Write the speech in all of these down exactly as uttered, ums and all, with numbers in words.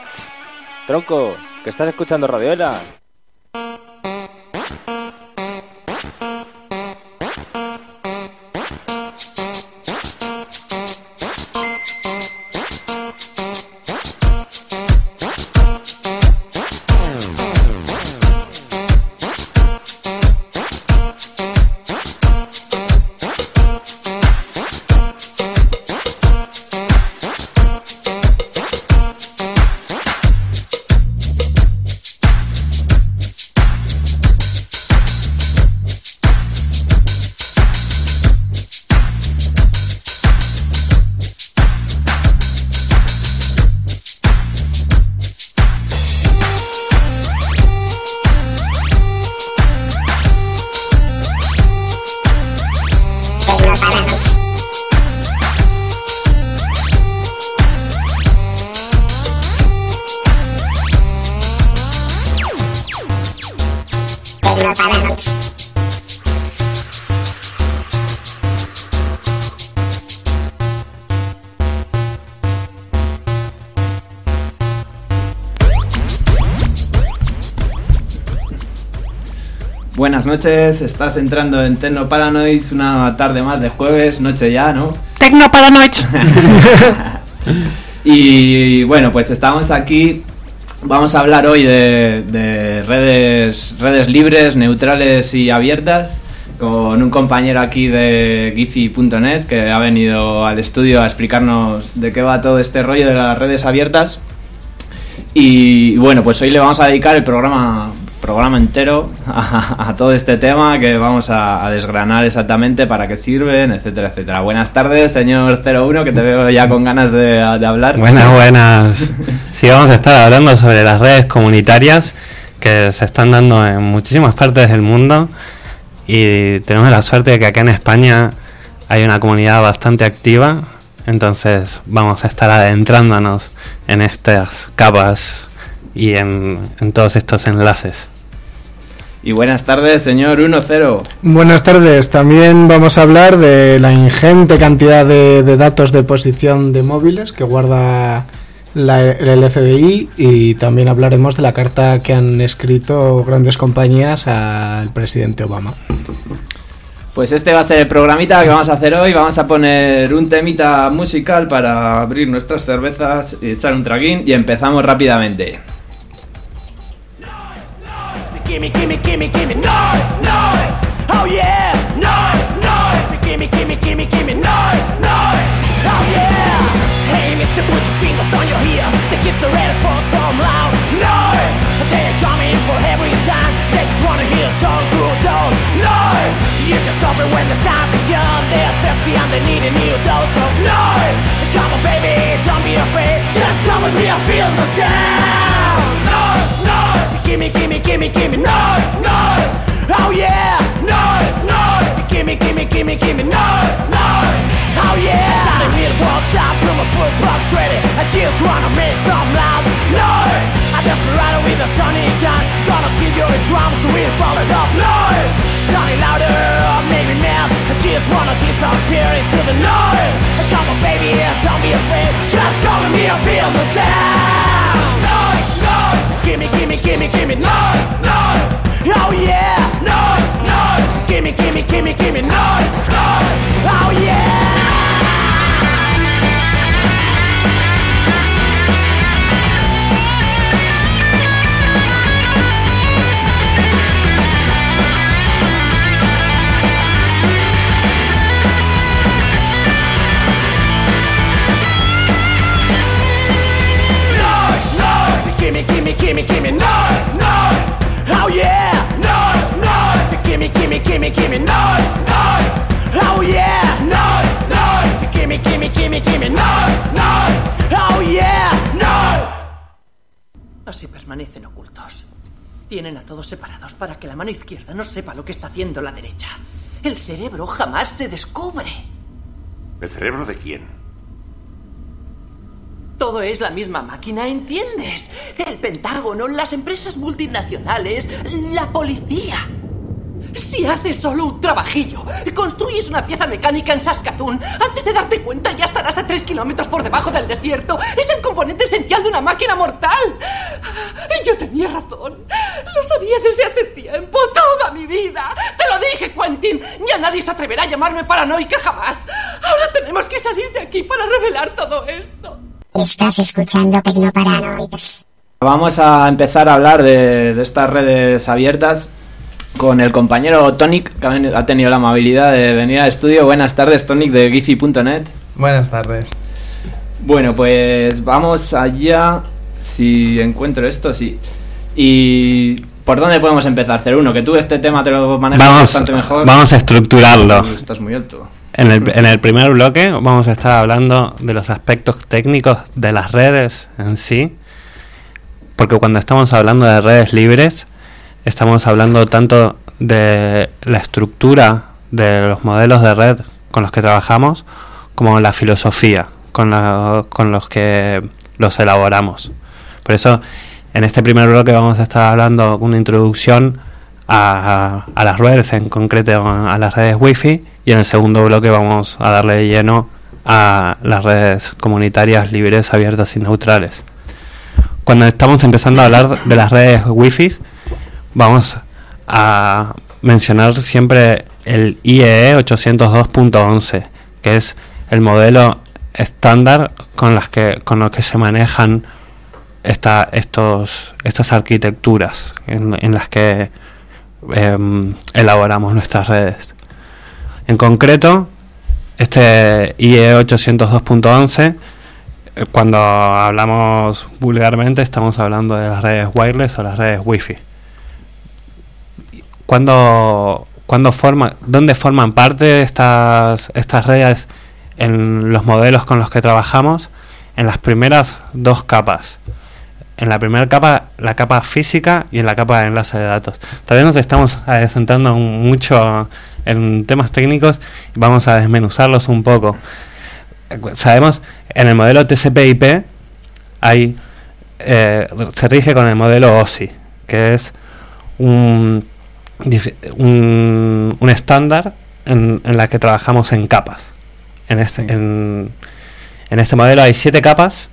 Tronco, que estás escuchando Radioela. Buenas noches, estás entrando en Tecnoparanoids, una tarde más de jueves, noche ya, ¿no? Tecnoparanoids. Y bueno, pues estamos aquí, vamos a hablar hoy de, de redes, redes libres, neutrales y abiertas, con un compañero aquí de Giphy punto net que ha venido al estudio a explicarnos de qué va todo este rollo de las redes abiertas. Y bueno, pues hoy le vamos a dedicar el programa... programa entero a, a todo este tema que vamos a, a desgranar exactamente para qué sirven, etcétera, etcétera. Buenas tardes, señor cero uno, que te veo ya con ganas de, de hablar. Buenas, buenas. Sí, vamos a estar hablando sobre las redes comunitarias que se están dando en muchísimas partes del mundo y tenemos la suerte de que acá en España hay una comunidad bastante activa, entonces vamos a estar adentrándonos en estas capas y en, en todos estos enlaces. Y buenas tardes, señor uno cero. Buenas tardes. También vamos a hablar de la ingente cantidad de, de datos de posición de móviles que guarda la, el F B I, y también hablaremos de la carta que han escrito grandes compañías al presidente Obama. Pues este va a ser el programita que vamos a hacer hoy. Vamos a poner un temita musical para abrir nuestras cervezas y echar un traguín, y empezamos rápidamente. Gimme, gimme, gimme, gimme noise, noise. Oh yeah, noise, noise. Gimme, gimme, gimme, gimme noise, noise. Oh yeah. Hey, mister, put your fingers on your ears. The kids are ready for some loud noise. They're coming for every time. They just wanna hear some good old noise. You can stop it when the sound begun. They're thirsty and they need a new dose of noise. Come on, baby, don't be afraid. Just come with me, I feel the sound. Noise, noise. Gimme, gimme, gimme, gimme noise, noise. Oh yeah, noise, noise. Gimme, gimme, gimme, gimme noise, noise. Oh yeah. Got a real world top, put my first box ready. I just wanna make some loud noise. I'm desperado with a sonic gun. Gonna kill your drums with bullet of noise. Sound it louder or make me mad. I just wanna disappear into the noise. Come on baby, don't be afraid. Just come with me, I feel the sound. Noise, noise. Gimme, gimme, gimme, gimme noise, noise. Oh yeah, noise, noise. Gimme, gimme, gimme, gimme noise, noise. Oh yeah. Gimme, gimme, gimme, gimme noise, noise. Oh yeah, noise, noise. Gimme, gimme, gimme, gimme noise, noise. Oh yeah, noise, noise. Gimme, gimme, gimme, gimme noise, noise. Oh yeah, noise. Así permanecen ocultos. Tienen a todos separados para que la mano izquierda no sepa lo que está haciendo la derecha. El cerebro jamás se descubre. ¿El cerebro de quién? Todo es la misma máquina, ¿entiendes? El Pentágono, las empresas multinacionales, la policía. Si haces solo un trabajillo, construyes una pieza mecánica en Saskatoon, antes de darte cuenta ya estarás a tres kilómetros por debajo del desierto. Es el componente esencial de una máquina mortal. Yo tenía razón. Lo sabía desde hace tiempo, toda mi vida. Te lo dije, Quentin. Ya nadie se atreverá a llamarme paranoica jamás. Ahora tenemos que salir de aquí para revelar todo esto. Estás escuchando Tecnoparanoids. Vamos a empezar a hablar de, de estas redes abiertas con el compañero Tonic, que ha tenido la amabilidad de venir al estudio. Buenas tardes, Tonic, de Giphy punto net. Buenas tardes. Bueno, pues vamos allá. Si encuentro esto, sí. ¿Y por dónde podemos empezar? Hacer uno, que tú este tema te lo manejas vamos, bastante mejor. Vamos a estructurarlo. Estás muy alto. En el, en el primer bloque vamos a estar hablando de los aspectos técnicos de las redes en sí, porque cuando estamos hablando de redes libres estamos hablando tanto de la estructura de los modelos de red con los que trabajamos como la filosofía con, la, con los que los elaboramos. Por eso en este primer bloque vamos a estar hablando una introducción a, a, a las redes, en concreto a las redes Wi-Fi, y en el segundo bloque vamos a darle de lleno a las redes comunitarias libres, abiertas y neutrales. Cuando estamos empezando a hablar de las redes Wi-Fi, vamos a mencionar siempre el I E E ochocientos dos punto once, que es el modelo estándar con las que con los que se manejan esta, estos estas arquitecturas en, en las que eh, elaboramos nuestras redes. En concreto, este I E E ochocientos dos punto once, cuando hablamos vulgarmente, estamos hablando de las redes wireless o las redes Wi-Fi. Cuando, cuando forma, ¿Dónde forman parte estas, estas redes en los modelos con los que trabajamos? En las primeras dos capas. En la primera capa, la capa física, y en la capa de enlace de datos. Todavía nos estamos adentrando mucho en temas técnicos y vamos a desmenuzarlos un poco. Sabemos, en el modelo T C P I P hay, eh, se rige con el modelo O S I, que es un, un, un estándar en, en la que trabajamos en capas. En este, en, en este modelo hay siete capas.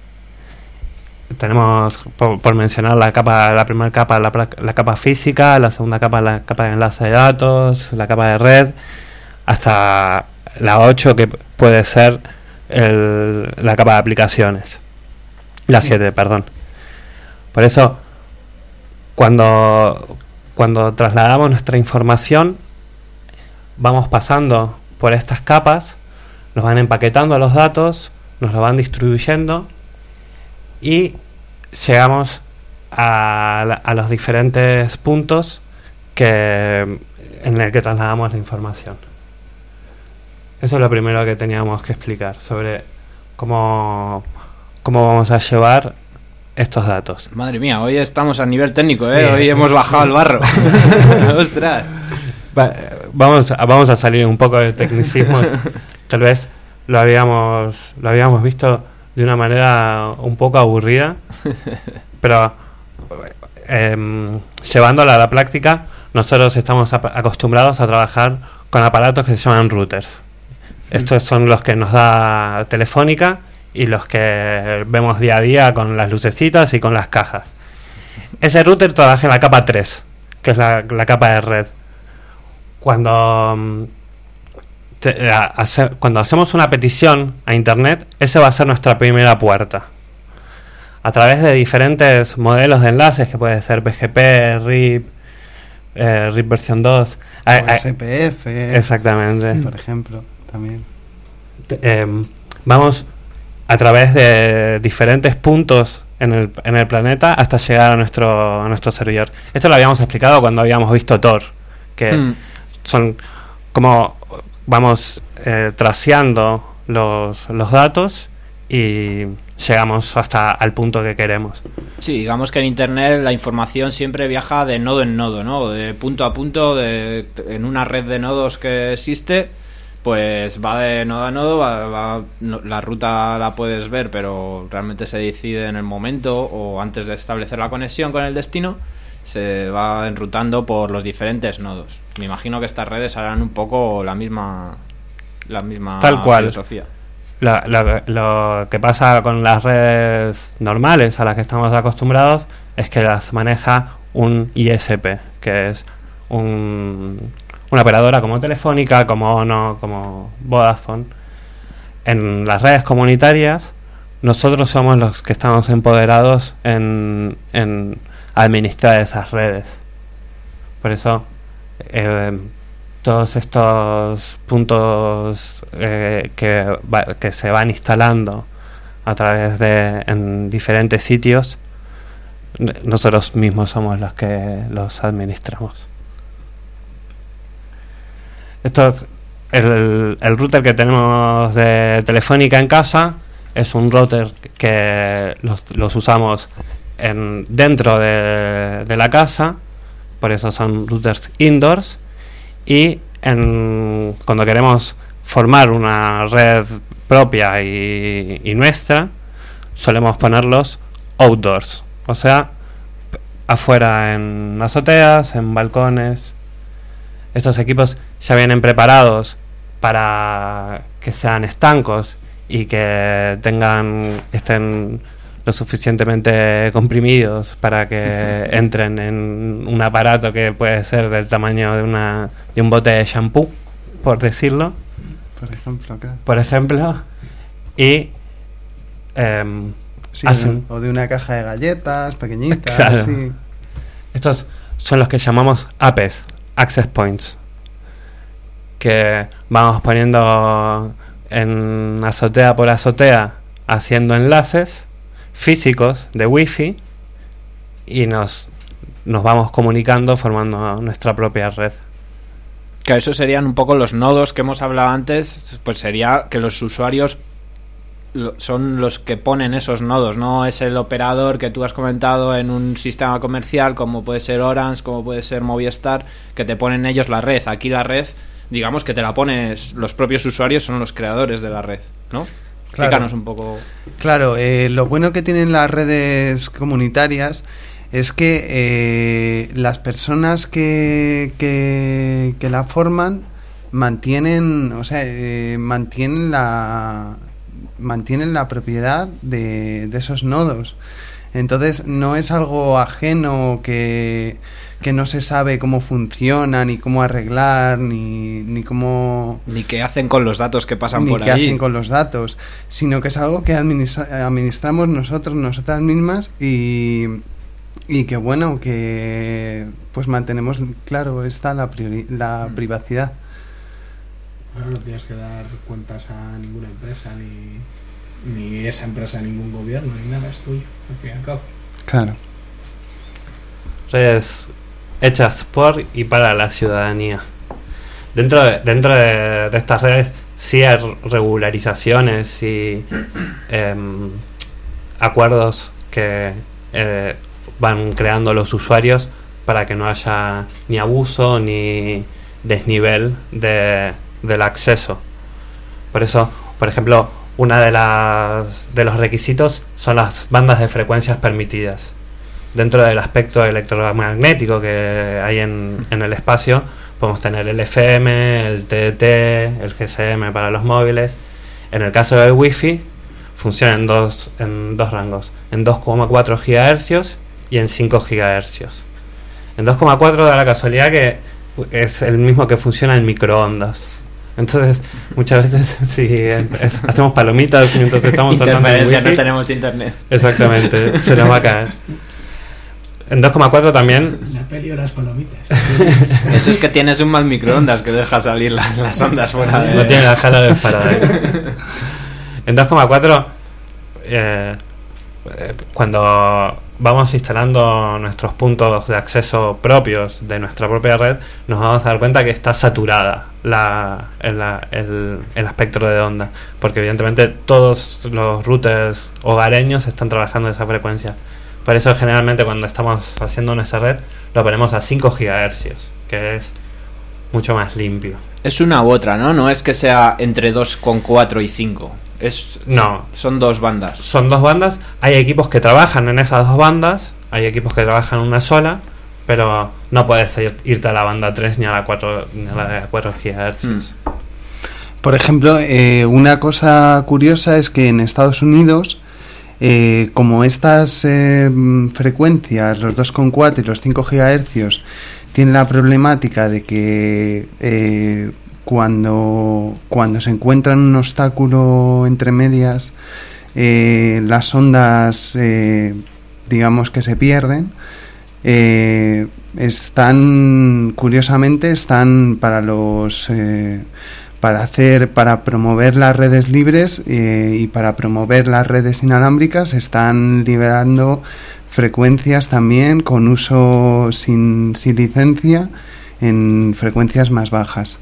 Tenemos, por, por mencionar, la capa, la primera capa, la, la capa física, la segunda capa, la capa de enlace de datos, la capa de red, hasta la ocho, que puede ser el, la capa de aplicaciones. La siete, perdón. Por eso, cuando, cuando trasladamos nuestra información, vamos pasando por estas capas, nos van empaquetando los datos, nos lo van distribuyendo, y llegamos a, la, a los diferentes puntos que en el que trasladamos la información. Eso es lo primero que teníamos que explicar sobre cómo, cómo vamos a llevar estos datos. Madre mía, hoy estamos a nivel técnico, ¿eh? Sí. Hoy hemos bajado al barro. ¡Ostras! Va, vamos, a, vamos a salir un poco de tecnicismos. Tal vez lo habíamos, lo habíamos visto de una manera un poco aburrida, pero eh, llevándola a la práctica, nosotros estamos ap- acostumbrados a trabajar con aparatos que se llaman routers. Estos son los que nos da Telefónica y los que vemos día a día con las lucecitas y con las cajas. Ese router trabaja en la capa tres, que es la, la capa de red. Cuando Te, a, hace, cuando hacemos una petición a internet, esa va a ser nuestra primera puerta. A través de diferentes modelos de enlaces, que puede ser P G P, R I P, eh, R I P versión dos, o S P F, exactamente, por ejemplo, también. Eh, vamos a través de diferentes puntos en el, en el planeta hasta llegar a nuestro, a nuestro servidor. Esto lo habíamos explicado cuando habíamos visto Tor, que mm. son como vamos eh, traceando los, los datos y llegamos hasta al punto que queremos. Sí, digamos que en Internet la información siempre viaja de nodo en nodo, ¿no? De punto a punto, de, en una red de nodos que existe, pues va de nodo a nodo, va, va, no, la ruta la puedes ver, pero realmente se decide en el momento o antes de establecer la conexión con el destino, se va enrutando por los diferentes nodos. Me imagino que estas redes harán un poco la misma la misma Tal cual. filosofía. La, la, lo que pasa con las redes normales a las que estamos acostumbrados es que las maneja un I S P, que es un, una operadora como Telefónica, como Ono, como Vodafone. En las redes comunitarias, nosotros somos los que estamos empoderados en, en administrar esas redes. Por eso, eh, todos estos puntos eh, que, va, que se van instalando a través de en diferentes sitios, nosotros mismos somos los que los administramos. Esto, el, el router que tenemos de Telefónica en casa es un router que los, los usamos en, dentro de, de la casa, por eso son routers indoors. Y en, cuando queremos formar una red propia y, y nuestra, solemos ponerlos outdoors, o sea, afuera en azoteas, en balcones. Estos equipos ya vienen preparados para que sean estancos y que tengan estén lo suficientemente comprimidos para que entren en un aparato que puede ser del tamaño de una de un bote de shampoo, por decirlo. Por ejemplo, claro. Por ejemplo, y eh, sí, hacen, o de una caja de galletas pequeñitas. Claro. Sí. Estos son los que llamamos A P Es, Access Points, que vamos poniendo en azotea por azotea, haciendo enlaces físicos de wifi y nos nos vamos comunicando formando nuestra propia red. Que eso serían un poco los nodos que hemos hablado antes, pues sería que los usuarios lo, son los que ponen esos nodos, no es el operador que tú has comentado en un sistema comercial como puede ser Orange, como puede ser Movistar, que te ponen ellos la red. Aquí la red, digamos que te la pones, los propios usuarios son los creadores de la red, ¿no? Claro. Explícanos un poco. Claro, eh, lo bueno que tienen las redes comunitarias es que eh, las personas que, que, que la forman mantienen, o sea, eh, mantienen la mantienen la propiedad de, de esos nodos. Entonces no es algo ajeno que, que no se sabe cómo funciona, ni cómo arreglar, ni, ni cómo... Ni qué hacen con los datos que pasan ni por qué ahí. hacen con los datos, sino que es algo que administra- administramos nosotros, nosotras mismas, y, y que bueno, que pues mantenemos, claro, está la, priori- la mm. privacidad. Ahora no tienes que dar cuentas a ninguna empresa, ni, ni esa empresa a ningún gobierno, ni nada, es tuyo, al fin y al cabo. Claro. Redes hechas por y para la ciudadanía. Dentro de, dentro de, de estas redes sí hay regularizaciones y eh, acuerdos que eh, van creando los usuarios para que no haya ni abuso ni desnivel de, del acceso. Por eso, por ejemplo, una de las de los requisitos son las bandas de frecuencias permitidas. Dentro del aspecto electromagnético que hay en, en el espacio, podemos tener el F M, el T D T, el G S M para los móviles. En el caso del Wi-Fi, funciona en dos, en dos rangos, en dos coma cuatro gigahercios y en cinco gigahercios. En dos coma cuatro da la casualidad que es el mismo que funciona en microondas. Entonces, muchas veces si es, hacemos palomitas mientras estamos tratando de Wi-Fi, no tenemos internet. Exactamente, se nos va a caer. En dos coma cuatro también. La peli o las palomitas. Eso es que tienes un mal microondas que deja salir las, las ondas fuera de... No tiene la jala del paradero. En dos coma cuatro, eh, cuando vamos instalando nuestros puntos de acceso propios de nuestra propia red, nos vamos a dar cuenta que está saturada la, el, el, el espectro de onda, porque evidentemente todos los routers hogareños están trabajando en esa frecuencia. Por eso generalmente cuando estamos haciendo nuestra red lo ponemos a cinco gigahercios, que es mucho más limpio. Es una u otra, ¿no? No es que sea entre dos coma cuatro y cinco. Es, no, son dos bandas. Son dos bandas. Hay equipos que trabajan en esas dos bandas, hay equipos que trabajan en una sola, pero no puedes ir, irte a la banda tres ni a la cuatro, ni a la cuatro gigahercios. Mm. Por ejemplo, eh, una cosa curiosa es que en Estados Unidos, eh, como estas eh, frecuencias, los dos coma cuatro y los cinco gigahercios, tienen la problemática de que eh, cuando, cuando se encuentra un obstáculo entre medias, eh, las ondas, eh, digamos que se pierden, eh, están, curiosamente, están para los... Eh, para hacer, para promover las redes libres eh, y para promover las redes inalámbricas, están liberando frecuencias también con uso sin, sin licencia en frecuencias más bajas.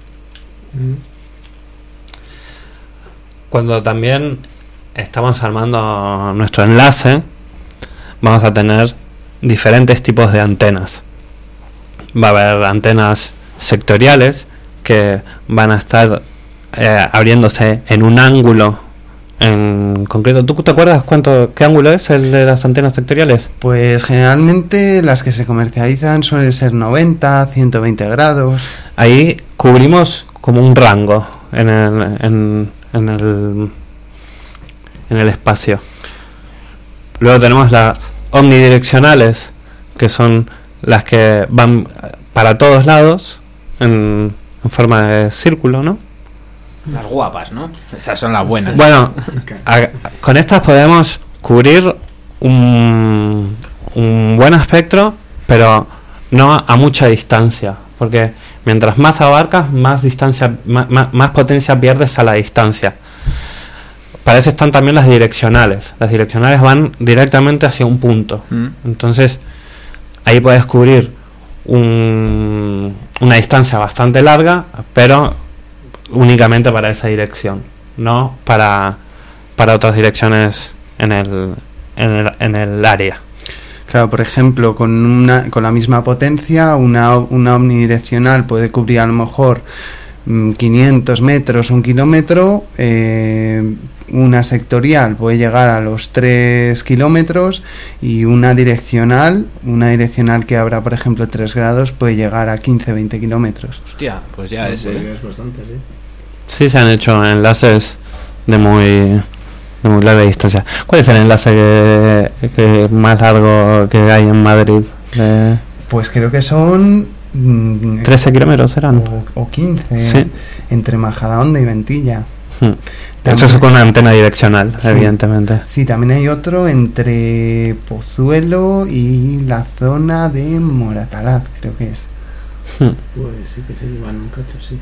Cuando también estamos armando nuestro enlace, vamos a tener diferentes tipos de antenas. Va a haber antenas sectoriales que van a estar eh, abriéndose en un ángulo en concreto. ¿Tú te acuerdas cuánto, qué ángulo es el de las antenas sectoriales? Pues generalmente las que se comercializan suelen ser noventa, ciento veinte grados. Ahí cubrimos como un rango en el, en, en el, en el espacio. Luego tenemos las omnidireccionales, que son las que van para todos lados en en forma de círculo, ¿no? Las guapas, ¿no? Esas son las buenas. Bueno, a, con estas podemos cubrir un, un buen espectro, pero no a, a mucha distancia, porque mientras más abarcas, más distancia, más, más, más potencia pierdes a la distancia. Para eso están también las direccionales. Las direccionales van directamente hacia un punto. Mm. Entonces, ahí puedes cubrir Un, una distancia bastante larga, pero únicamente para esa dirección, no para para otras direcciones en el en el, en el área. Claro, por ejemplo, con una con la misma potencia, una una omnidireccional puede cubrir a lo mejor quinientos metros, un kilómetro. Eh, una sectorial puede llegar a los tres kilómetros y una direccional, una direccional que abra, por ejemplo, tres grados, puede llegar a quince, veinte kilómetros. Hostia, pues ya es, eh. es bastante, sí. Sí, se han hecho enlaces de muy de muy larga distancia. ¿Cuál es el enlace que, que más largo que hay en Madrid? Eh, pues creo que son mm, trece kilómetros eran o, o quince, sí, entre Majadahonda y Ventilla. Hmm. Eso es con una antena direccional, sí, evidentemente. Sí, también hay otro entre Pozuelo y la zona de Moratalaz, creo que es. Hmm. Pues sí que se llevan un cacho, sí.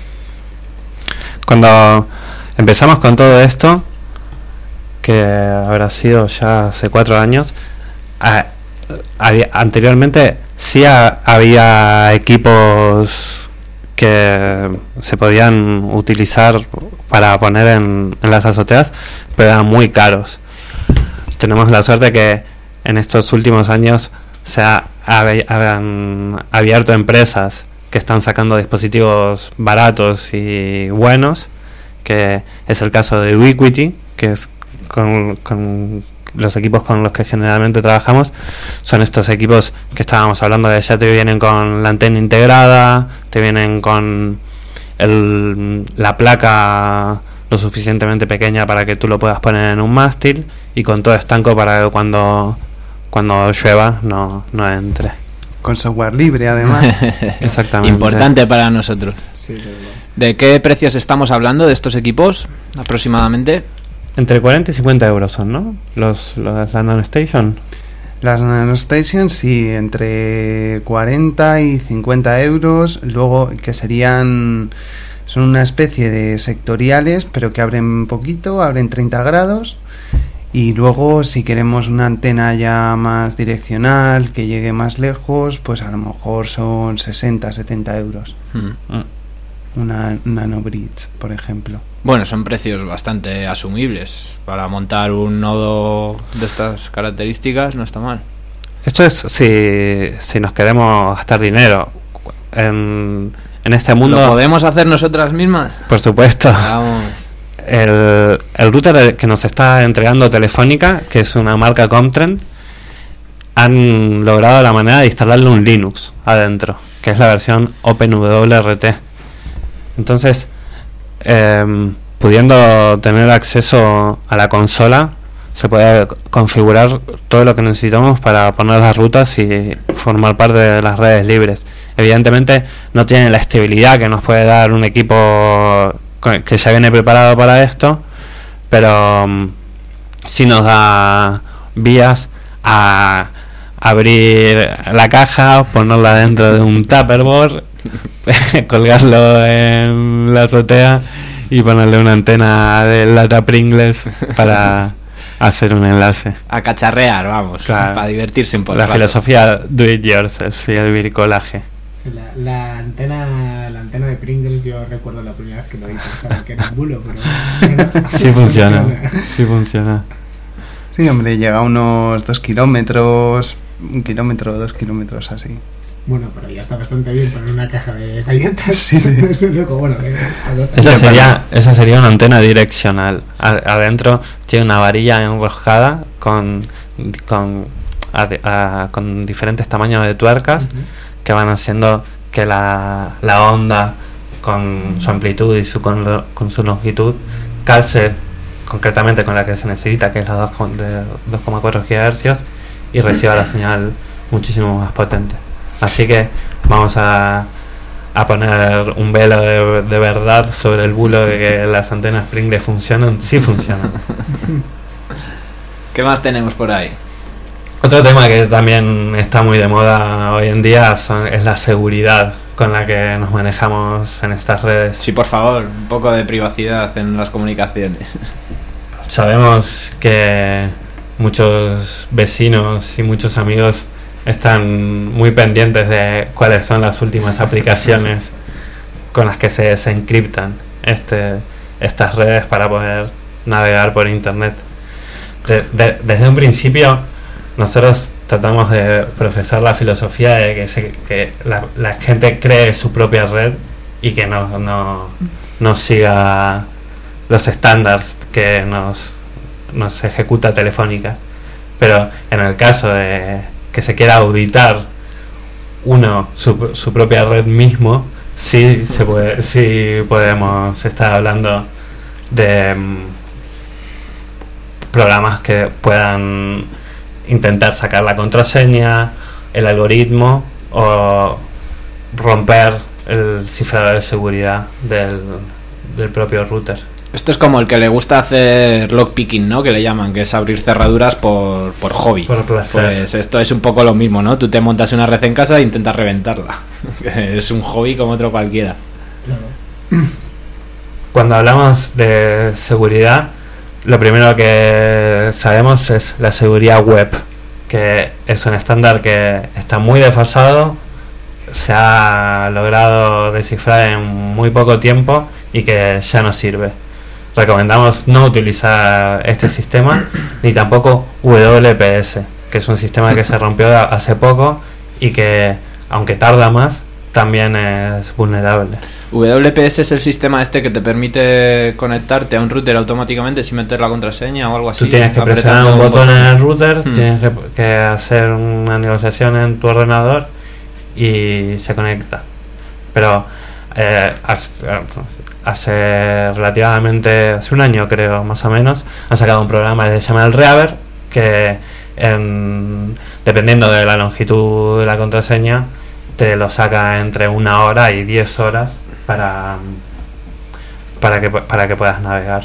Cuando empezamos con todo esto, que habrá sido ya hace cuatro años, a, había, anteriormente sí a, había equipos que se podían utilizar para poner en, en las azoteas, pero eran muy caros. Tenemos la suerte que en estos últimos años se ha, han abierto empresas que están sacando dispositivos baratos y buenos, que es el caso de Ubiquiti, que es con, con los equipos con los que generalmente trabajamos. Son estos equipos que estábamos hablando de, ya te vienen con la antena integrada, te vienen con el, la placa lo suficientemente pequeña para que tú lo puedas poner en un mástil y con todo estanco para que cuando cuando llueva no, no entre. Con software libre, además. Exactamente. Importante para nosotros. Sí, ¿de qué precios estamos hablando de estos equipos aproximadamente? Entre cuarenta y cincuenta euros son, ¿no? Los, los la NanoStation. Las NanoStation, sí, entre cuarenta y cincuenta euros. Luego, que serían... Son una especie de sectoriales, pero que abren poquito, abren treinta grados. Y luego, si queremos una antena ya más direccional, que llegue más lejos, pues a lo mejor son sesenta, setenta euros. Hmm. Una NanoBridge, por ejemplo. Bueno, son precios bastante asumibles. Para montar un nodo de estas características no está mal. Esto es si, si nos queremos gastar dinero. En, en este mundo... ¿Lo podemos hacer nosotras mismas? Por supuesto. Vamos. El, el router que nos está entregando Telefónica, que es una marca Comtrend, han logrado la manera de instalarle un Linux adentro, que es la versión OpenWRT. Entonces, eh, pudiendo tener acceso a la consola, se puede configurar todo lo que necesitamos para poner las rutas y formar parte de las redes libres. Evidentemente no tiene la estabilidad que nos puede dar un equipo que ya viene preparado para esto, pero um, sí nos da vías a abrir la caja, ponerla dentro de un Tupperware, colgarlo en la azotea y ponerle una antena de lata Pringles para hacer un enlace. A cacharrear, vamos, claro, para divertirse un poco. La filosofía do it yourself y el bricolaje. Sí, la, la antena la antena de Pringles, yo recuerdo la primera vez que lo vi, pensaba que era un bulo, pero sí funciona, sí funciona. Sí, hombre, llega a unos dos kilómetros, un kilómetro, dos kilómetros así. Bueno, pero ya está bastante bien poner una caja de galletas. Sí, sí. Luego, bueno, esa sería, esa sería una antena direccional. Adentro tiene una varilla enroscada con con, a, a, con diferentes tamaños de tuercas, uh-huh, que van haciendo que la, la onda con su amplitud y su con, con su longitud calce concretamente con la que se necesita, que es la dos coma cuatro gigahercios, y reciba la señal muchísimo más potente. Así que vamos a, a poner un velo de, de verdad sobre el bulo de que las antenas Pringles funcionan. Sí funcionan. ¿Qué más tenemos por ahí? Otro tema que también está muy de moda hoy en día son, es la seguridad con la que nos manejamos en estas redes. Sí, por favor, un poco de privacidad en las comunicaciones. Sabemos que muchos vecinos y muchos amigos están muy pendientes de cuáles son las últimas aplicaciones con las que se desencriptan este, estas redes para poder navegar por internet. De, de, desde un principio nosotros tratamos de profesar la filosofía de que, se, que la, la gente cree su propia red y que no, no, no siga los estándares que nos, nos ejecuta Telefónica. Pero en el caso de que se quiera auditar uno su, su propia red mismo, sí se puede, sí podemos estar hablando de um, programas que puedan intentar sacar la contraseña, el algoritmo o romper el cifrado de seguridad del, del propio router. Esto es como el que le gusta hacer lockpicking, ¿no? Que le llaman, que es abrir cerraduras por, por hobby. Por placer. Pues esto es un poco lo mismo, ¿no? Tú te montas una red en casa e intentas reventarla. Es un hobby como otro cualquiera. Claro. Cuando hablamos de seguridad, lo primero que sabemos es la seguridad web, que es un estándar que está muy desfasado, se ha logrado descifrar en muy poco tiempo y que ya no sirve. Recomendamos no utilizar este sistema ni tampoco W P S, que es un sistema que se rompió hace poco y que, aunque tarda más, también es vulnerable. W P S es el sistema este que te permite conectarte a un router automáticamente sin meter la contraseña o algo así. Tú tienes que presionar un botón en el router, hmm. tienes que, que hacer una negociación en tu ordenador y se conecta. Pero eh, hace, hace relativamente, hace un año creo, más o menos, han sacado un programa que se llama el Reaver, que en, dependiendo de la longitud de la contraseña te lo saca entre una hora y diez horas para para que para que puedas navegar.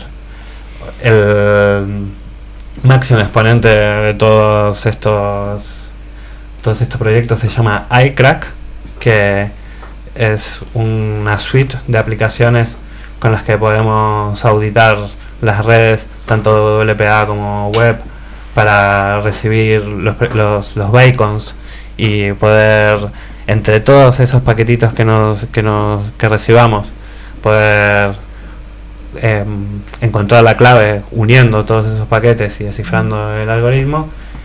El máximo exponente de todos estos todos estos proyectos se llama iCrack, que es una suite de aplicaciones con las que podemos auditar las redes, tanto W P A como web, para recibir los, los, los beacons y poder, entre todos esos paquetitos que nos que nos que recibamos, poder eh, encontrar la clave uniendo todos esos paquetes y descifrando el algoritmo.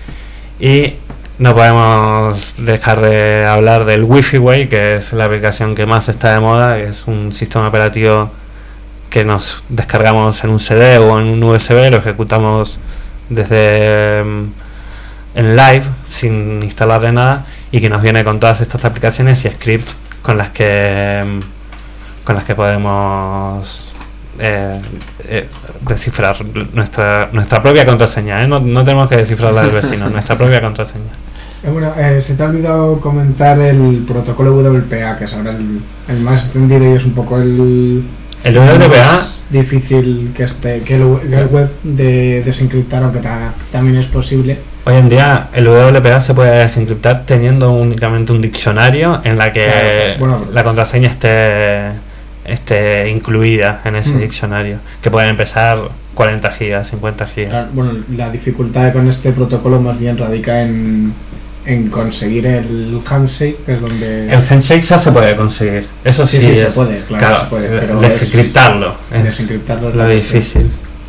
Y no podemos dejar de hablar del WiFiWay, que es la aplicación que más está de moda. Es un sistema operativo que nos descargamos en un C D o en un U S B, lo ejecutamos desde en live sin instalarle nada y que nos viene con todas estas aplicaciones y scripts con las que con las que podemos eh, eh, descifrar nuestra nuestra propia contraseña, ¿eh? no, no tenemos que descifrar la del vecino, nuestra propia contraseña. Eh, bueno, eh, se te ha olvidado comentar el protocolo W P A, que es ahora el, el más extendido y es un poco el el W P A más difícil que esté que el, que el web de desencriptar, aunque ta, también es posible. Hoy en día el W P A se puede desencriptar teniendo únicamente un diccionario en la que claro, bueno, la contraseña esté esté incluida en ese mm. diccionario, que pueden empezar cuarenta gigas, cincuenta gigas. Claro, bueno, la dificultad con este protocolo más bien radica en, en conseguir el handshake, que es donde... El handshake ya se puede conseguir, eso sí, sí, sí es, se puede, claro, claro se puede, pero desencriptarlo es, es, desencriptarlo es lo la difícil.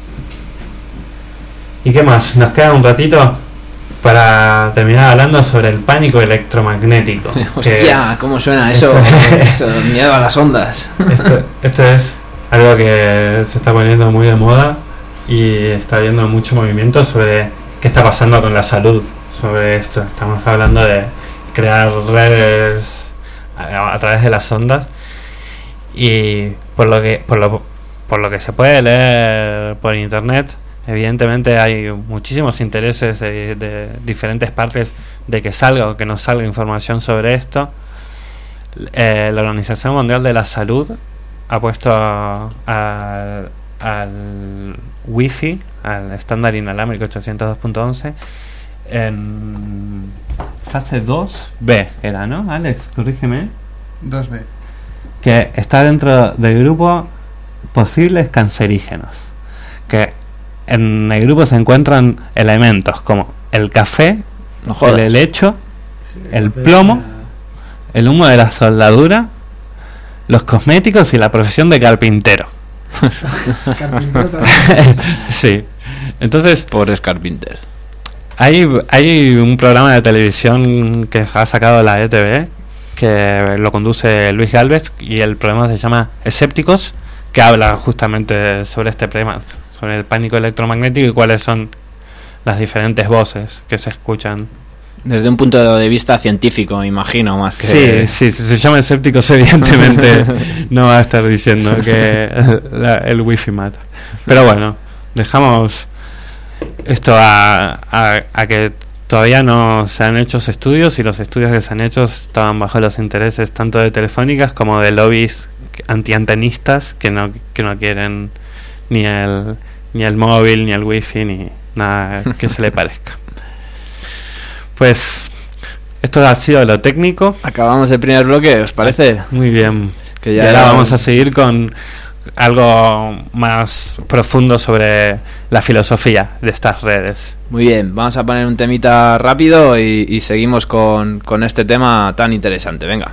¿Y qué más? Nos queda un ratito para terminar hablando sobre el pánico electromagnético. Hostia, ¿cómo suena eso? Eso, miedo a las ondas. Esto, esto es algo que se está poniendo muy de moda y está habiendo mucho movimiento sobre qué está pasando con la salud sobre esto. Estamos hablando de crear redes a, a través de las ondas y por lo que por lo, por lo que se puede leer por internet, evidentemente hay muchísimos intereses de, de diferentes partes de que salga o que no salga información sobre esto. Eh, la Organización Mundial de la Salud ha puesto a, a, al Wi-Fi, al estándar inalámbrico ochocientos dos punto once, en fase dos B, era, ¿no? Alex, corrígeme. dos B. Que está dentro del grupo posibles cancerígenos. Que en el grupo se encuentran elementos como el café, no el helecho, sí, el plomo, el humo de la soldadura, los cosméticos y la profesión de carpintero. Sí. Entonces, pobres carpinteros. Hay, hay un programa de televisión que ha sacado la E T V que lo conduce Luis Gálvez y el programa se llama Escépticos, que habla justamente sobre este problema, sobre el pánico electromagnético y cuáles son las diferentes voces que se escuchan. Desde un punto de vista científico, imagino, más que... Sí, sí, si se llama escépticos, evidentemente no va a estar diciendo que el, la, el wifi mata. Pero bueno, dejamos esto a, a, a que todavía no se han hecho estudios y los estudios que se han hecho estaban bajo los intereses tanto de telefónicas como de lobbies antiantenistas que no, que no quieren ni el, ni el móvil, ni el wifi, ni nada que se le parezca. Pues esto ha sido lo técnico. Acabamos el primer bloque, ¿os parece? Muy bien. Que ya y ahora vamos a seguir con algo más profundo sobre la filosofía de estas redes. Muy bien, vamos a poner un temita rápido y, y seguimos con, con este tema tan interesante. Venga.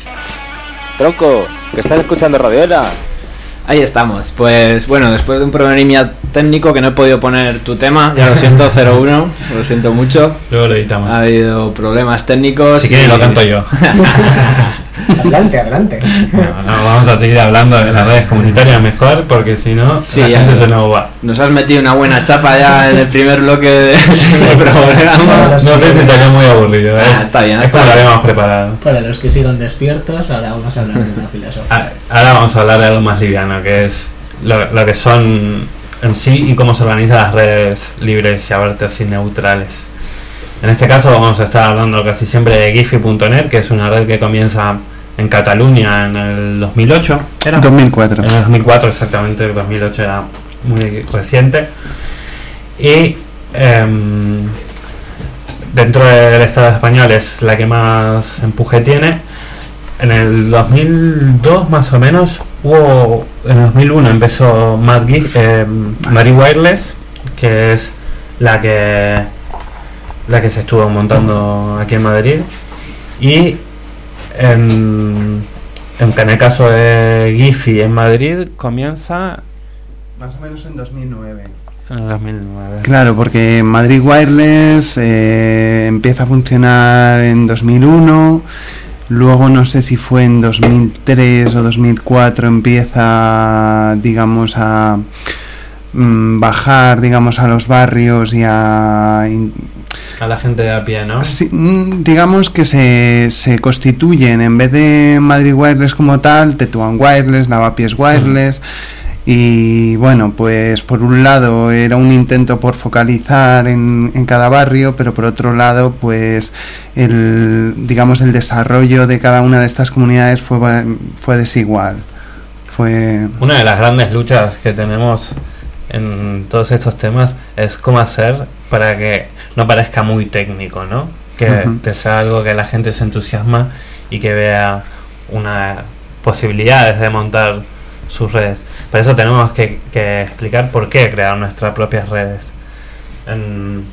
Tronco, que estás escuchando Radiola. Ahí estamos. Pues bueno, después de un problemilla técnico que no he podido poner tu tema, ya lo siento, cero uno, lo siento mucho. Luego lo editamos. Ha habido problemas técnicos. Si quieres lo canto yo. Adelante, adelante. No, no, vamos a seguir hablando de las redes comunitarias mejor, porque si no, sí, la ya, gente se nos va. Nos has metido una buena chapa ya en el primer bloque de, de programa. No sé si estaría muy aburrido, ¿eh? Ah, está bien, es está como lo bien. habíamos preparado. Para los que sigan despiertos, ahora vamos a hablar de una filosofía. Ah, Ahora vamos a hablar de algo más liviano, que es lo, lo que son en sí y cómo se organizan las redes libres y abiertas y neutrales. En este caso vamos a estar hablando casi siempre de Giphy punto net, que es una red que comienza en Cataluña en el dos mil ocho. ¿Era? dos mil cuatro. En el dos mil cuatro exactamente, el dos mil ocho era muy reciente. Y em, dentro del Estado español es la que más empuje tiene. En el dos mil dos más o menos hubo, en el dos mil uno empezó Mad Geek, eh, Madrid Wireless, que es la que la que se estuvo montando aquí en Madrid, y en, en, en el caso de Giphy en Madrid comienza más o menos en dos mil nueve. En el dos mil nueve. Claro, porque Madrid Wireless eh, empieza a funcionar en dos mil uno. Luego no sé si fue en dos mil tres o dos mil cuatro empieza, digamos, a mm, bajar, digamos, a los barrios y a... In, a la gente de a pie, ¿no? Sí, digamos que se, se constituyen, en vez de Madrid Wireless como tal, Tetuán Wireless, Lavapiés Wireless... Mm. Y bueno, pues por un lado era un intento por focalizar en, en cada barrio, pero por otro lado, pues el, digamos, el desarrollo de cada una de estas comunidades fue, fue desigual. Fue una de las grandes luchas que tenemos en todos estos temas es cómo hacer para que no parezca muy técnico, ¿no? Que, uh-huh. que sea algo que la gente se entusiasma y que vea una posibilidades de montar sus redes. Por eso tenemos que, que explicar por qué crear nuestras propias redes. En,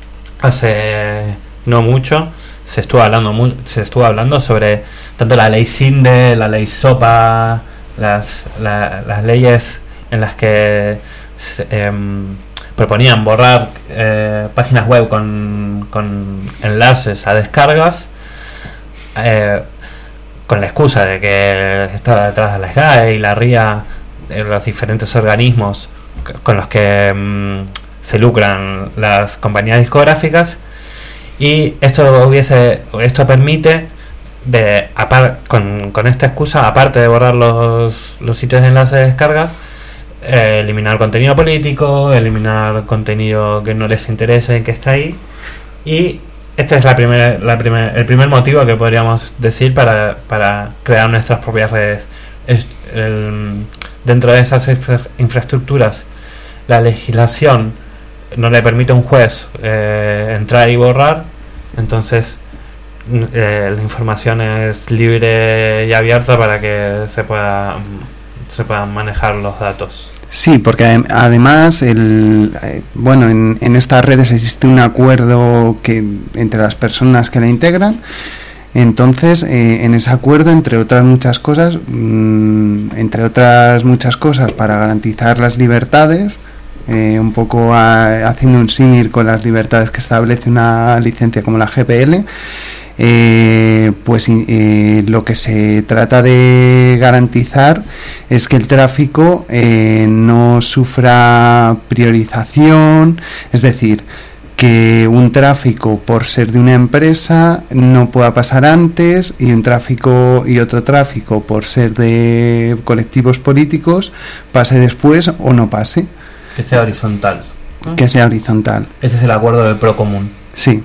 hace no mucho se estuvo hablando mu- se estuvo hablando sobre tanto la ley Sinde, la ley SOPA, las, la, las leyes en las que se, eh, proponían borrar eh, páginas web con, con enlaces a descargas, eh, con la excusa de que estaba detrás de la S G A E y la R I A, de los diferentes organismos con los que mmm, se lucran las compañías discográficas, y esto hubiese esto permite de apar, con, con esta excusa, aparte de borrar los, los sitios de enlace de descargas, eh, eliminar contenido político, eliminar contenido que no les interese y que está ahí. Y este es la primer, la primer, el primer motivo que podríamos decir para, para crear nuestras propias redes. Es el, dentro de esas infra- infraestructuras, la legislación no le permite a un juez eh, entrar y borrar, entonces eh, la información es libre y abierta para que se pueda se puedan manejar los datos. Sí, porque adem- además el eh, bueno en, en estas redes existe un acuerdo que entre las personas que la integran. Entonces, eh, en ese acuerdo, entre otras muchas cosas, mmm, entre otras muchas cosas, para garantizar las libertades, eh, un poco a, haciendo un símil con las libertades que establece una licencia como la G P L, eh, pues eh, lo que se trata de garantizar es que el tráfico eh, no sufra priorización, es decir, que un tráfico por ser de una empresa no pueda pasar antes, y un tráfico y otro tráfico por ser de colectivos políticos pase después o no pase. Que sea horizontal. ¿No? Que sea horizontal. Ese es el acuerdo del Procomún. Sí.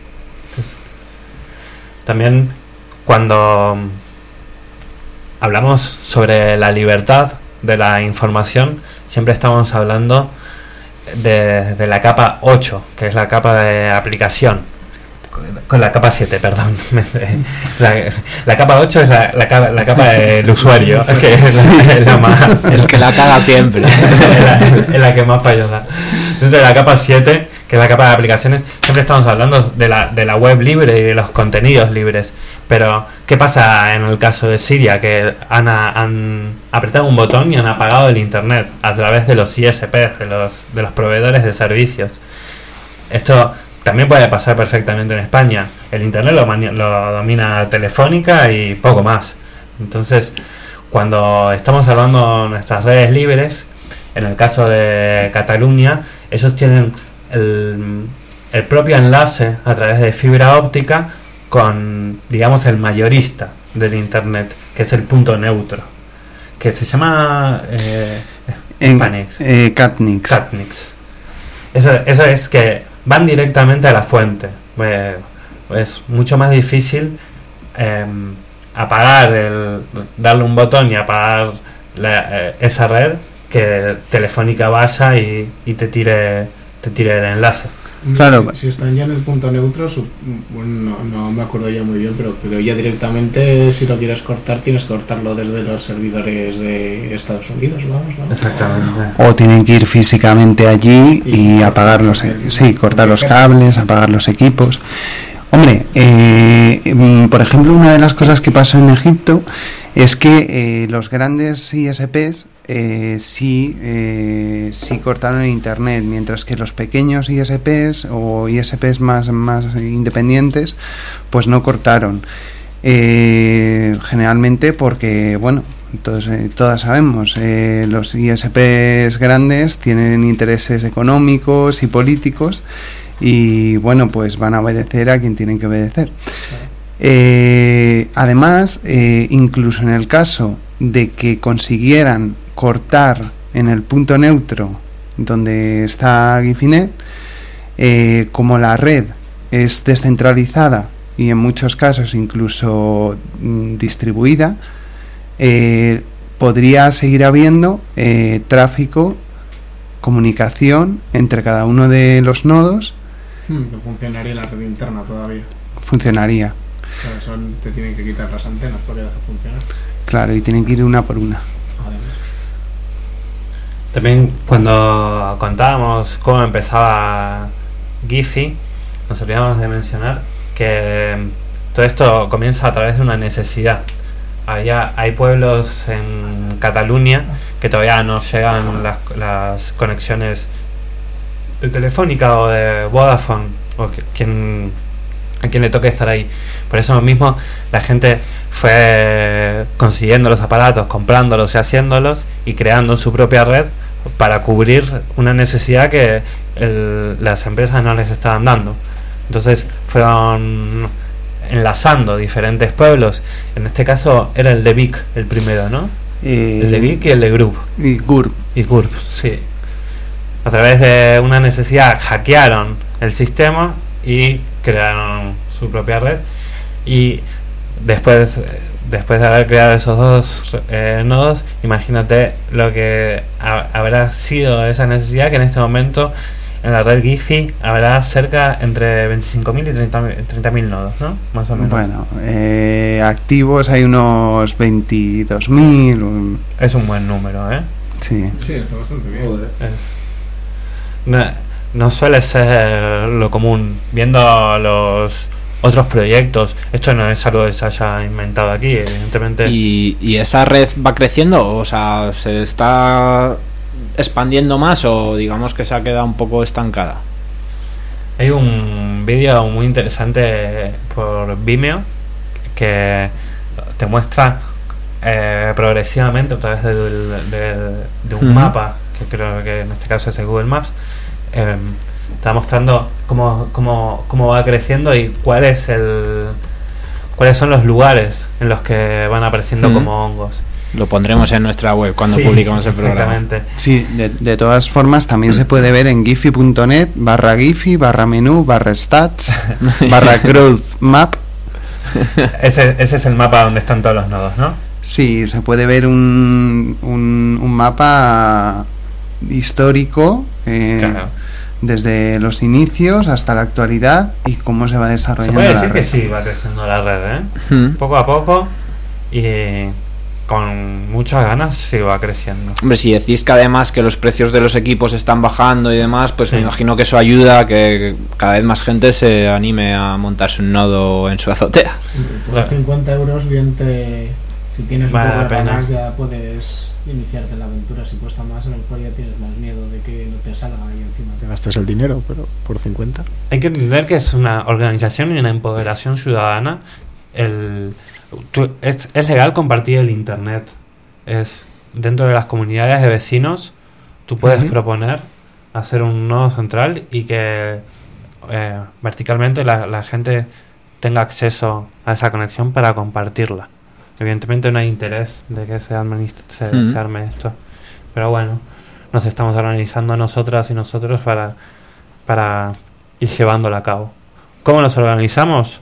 También cuando hablamos sobre la libertad de la información, siempre estamos hablando de, de la capa ocho, que es la capa de aplicación, con la capa siete, perdón. La, la capa ocho es la, la, capa, la capa del usuario, que es la, es la más... El que la caga siempre. Es la, es la que más fallo da. dentro de la capa siete, que es la capa de aplicaciones, siempre estamos hablando de la, de la web libre y de los contenidos libres. Pero, ¿qué pasa en el caso de Siria? Que han, han apretado un botón y han apagado el internet a través de los I S P, de los, de los proveedores de servicios. Esto también puede pasar perfectamente en España. El internet lo, mani- lo domina Telefónica y poco más. Entonces, cuando estamos hablando de nuestras redes libres, en el caso de Cataluña, ellos tienen el, el propio enlace a través de fibra óptica con, digamos, el mayorista del internet, que es el punto neutro, que se llama eh, en, Panix. Eh, Catnix. Catnix. Eso, eso es que van directamente a la fuente. Eh, es mucho más difícil eh, apagar el, darle un botón y apagar la, eh, esa red, que Telefónica vaya y, y te tire te tire el enlace. Claro. Si, si están ya en el punto neutro, su, bueno, no, no me acuerdo ya muy bien, pero, pero ya directamente, si lo quieres cortar, tienes que cortarlo desde los servidores de Estados Unidos, vamos, ¿no? Exactamente. O tienen que ir físicamente allí y apagar los, sí, cortar los cables, apagar los equipos. Hombre, eh, por ejemplo, una de las cosas que pasó en Egipto es que eh, los grandes I S Ps eh, sí, eh, sí cortaron el internet, mientras que los pequeños I S Ps o I S Ps más, más independientes pues no cortaron. Eh, generalmente porque, bueno, todos, eh, todas sabemos, eh, los I S Ps grandes tienen intereses económicos y políticos y, bueno, pues van a obedecer a quien tienen que obedecer. Eh, además, eh, incluso en el caso de que consiguieran cortar en el punto neutro donde está Gifinet, eh, como la red es descentralizada y en muchos casos incluso mm, distribuida, eh, podría seguir habiendo eh, tráfico, comunicación entre cada uno de los nodos. Hmm, no funcionaría la red interna todavía. Funcionaría. O sea, son, te tienen que quitar las antenas para que hacer funcionar. Claro, y tienen que ir una por una. También cuando contábamos cómo empezaba Giphy, nos olvidamos de mencionar que todo esto comienza a través de una necesidad. Había, hay pueblos en Cataluña que todavía no llegan las, las conexiones de Telefónica o de Vodafone, o que, quien, a quien le toque estar ahí. Por eso mismo la gente fue consiguiendo los aparatos, comprándolos y haciéndolos y creando su propia red para cubrir una necesidad que el, las empresas no les estaban dando. Entonces fueron enlazando diferentes pueblos. En este caso era el de Vic el primero, ¿no? Eh, el de Vic y el de Gurb. Y Gurb. Y Gurb, sí. A través de una necesidad hackearon el sistema y crearon su propia red. Y después después de haber creado esos dos eh, nodos, imagínate lo que ha, habrá sido esa necesidad, que en este momento en la red Giphy habrá cerca entre veinticinco mil y treinta mil nodos, ¿no? Más o menos. Bueno, eh, activos hay unos veintidós mil. Es un buen número, ¿eh? Sí. Sí, está bastante bien. Es, no, no suele ser lo común, viendo los otros proyectos. Esto no es algo que se haya inventado aquí, evidentemente. ¿Y, y esa red va creciendo? O sea, ¿se está expandiendo más o digamos que se ha quedado un poco estancada? Hay un vídeo muy interesante por Vimeo que te muestra eh, progresivamente a través de, de, de un uh-huh. mapa, que creo que en este caso es el Google Maps. eh, Está mostrando cómo, cómo, cómo va creciendo y cuál es el, cuáles son los lugares en los que van apareciendo mm. como hongos. Lo pondremos en nuestra web cuando sí, publicamos el programa. Sí, de, de todas formas también se puede ver en giphy punto net barra Giphy, barra menú, barra stats, barra growth map. Ese, ese es el mapa donde están todos los nodos, ¿no? Sí, se puede ver un, un, un mapa histórico. Eh, claro. Desde los inicios hasta la actualidad y cómo se va desarrollando la red. Se puede decir que sí, va creciendo la red, ¿eh? Hmm. Poco a poco y, con muchas ganas sí va creciendo. Hombre, si decís que además que los precios de los equipos están bajando y demás, pues Sí. me imagino que eso ayuda a que cada vez más gente se anime a montarse un nodo en su azotea. Por cincuenta euros, bien te, si tienes un Vale poco la de pena. ganas, ya puedes iniciarte en la aventura. Si cuesta más, a lo mejor ya tienes más miedo de que no te salga y encima Te gastas el dinero, pero por cincuenta. Hay que entender que es una organización y una empoderación ciudadana. El, tú- es, es legal compartir el internet. Es dentro de las comunidades de vecinos. Tú puedes Ujú. proponer hacer un nodo central y que eh, verticalmente la, la gente tenga acceso a esa conexión para compartirla. Evidentemente no hay interés de que se, administ- se, Ujú. se arme esto. Pero bueno, nos estamos organizando nosotras y nosotros para, para ir llevándola a cabo. ¿Cómo nos organizamos?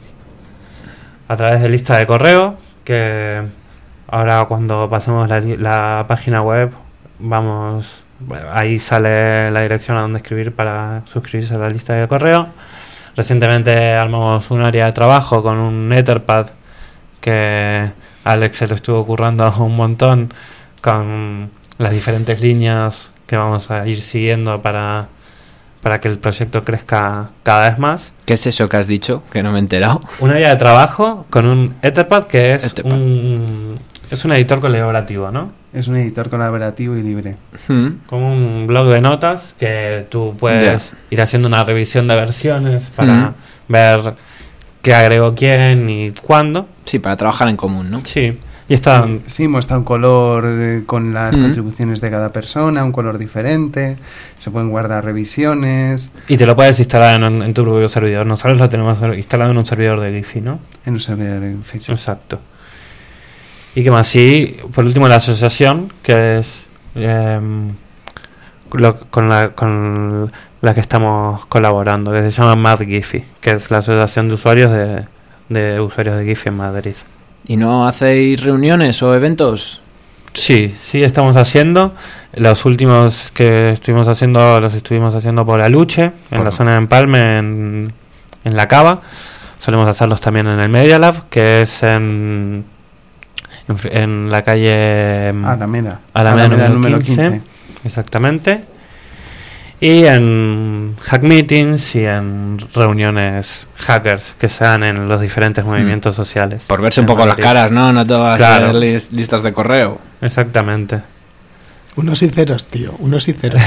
A través de lista de correo, que ahora cuando pasemos la, li- la página web, vamos, bueno, ahí sale la dirección a donde escribir para suscribirse a la lista de correo. Recientemente armamos un área de trabajo con un Etherpad que Alex se lo estuvo currando un montón con las diferentes líneas que vamos a ir siguiendo para, para que el proyecto crezca cada vez más. ¿Qué es eso que has dicho? Que no me he enterado. Un área de trabajo con un Etherpad que es Etherpad. un es un editor colaborativo, ¿no? Es un editor colaborativo y libre. Mm. Como un blog de notas que tú puedes ir haciendo una revisión de versiones para Mm. ver qué agregó quién y cuándo. Sí, para trabajar en común, ¿no? Sí. Y está Sí, sí, muestra un color eh, con las Mm. contribuciones de cada persona, un color diferente, se pueden guardar revisiones y te lo puedes instalar en, en tu propio servidor. Nosotros lo tenemos instalado en un servidor de Giphy, ¿no? en un servidor de fecha. Exacto. Y que más, sí, por último la asociación, que es em, lo- con, la, con la que estamos colaborando, que se llama Mad Giphy, que es la asociación de usuarios de, de usuarios de Giphy en Madrid. ¿Y no hacéis reuniones o eventos? Sí, sí estamos haciendo. Los últimos que estuvimos haciendo los estuvimos haciendo por Aluche, en Por- la zona de Empalme, en, en La Cava. Solemos hacerlos también en el Media Lab, que es en, en, f- en la calle mm, Alameda. Alameda Alameda número quince. Exactamente. Y en hack meetings y en reuniones hackers que se dan en los diferentes movimientos sociales. Por verse un en poco las Madrid. caras, ¿no? No todas Claro. las lis- listas de correo. Exactamente. Unos y ceros, tío. Unos y ceros.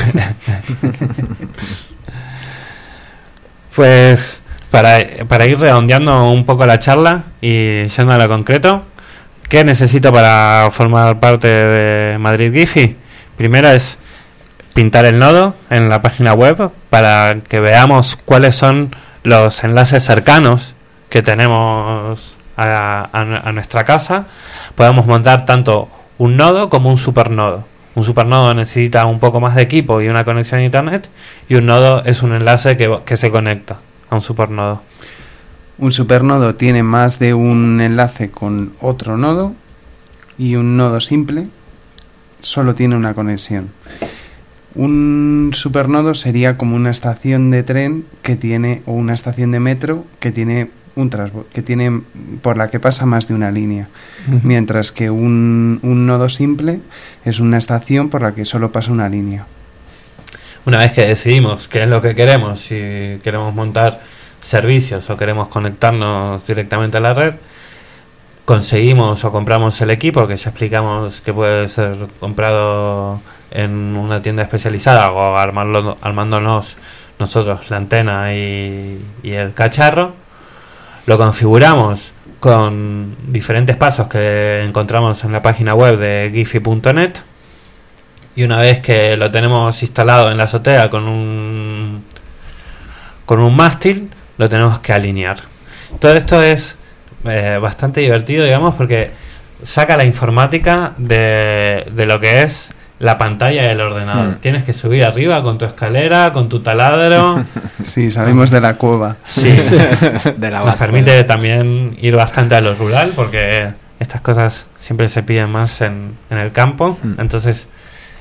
Pues para, para ir redondeando un poco la charla y yendo a lo concreto, ¿qué necesito para formar parte de Madrid Giphy? Primero es pintar el nodo en la página web para que veamos cuáles son los enlaces cercanos que tenemos a, a, a nuestra casa. Podemos montar tanto un nodo como un supernodo. Un supernodo necesita un poco más de equipo y una conexión a internet, y un nodo es un enlace que, que se conecta a un supernodo. Un supernodo tiene más de un enlace con otro nodo y un nodo simple solo tiene una conexión. Un supernodo sería como una estación de tren que tiene, o una estación de metro que tiene un transbo- que tiene por la que pasa más de una línea, mientras que un, un nodo simple es una estación por la que solo pasa una línea. Una vez que decidimos qué es lo que queremos, si queremos montar servicios o queremos conectarnos directamente a la red, conseguimos o compramos el equipo, que ya explicamos que puede ser comprado en una tienda especializada, o armarlo, armándonos nosotros la antena y, y el cacharro. Lo configuramos con diferentes pasos que encontramos en la página web de giphy punto net, y una vez que lo tenemos instalado en la azotea con un con un mástil, lo tenemos que alinear. Todo esto es eh, bastante divertido, digamos, porque saca la informática de, de lo que es la pantalla del ordenador. Mm. Tienes que subir arriba con tu escalera, con tu taladro. Sí, salimos de la cueva. Sí, De la nos base. permite también ir bastante a lo rural, porque estas cosas siempre se piden más en, en el campo. Mm. Entonces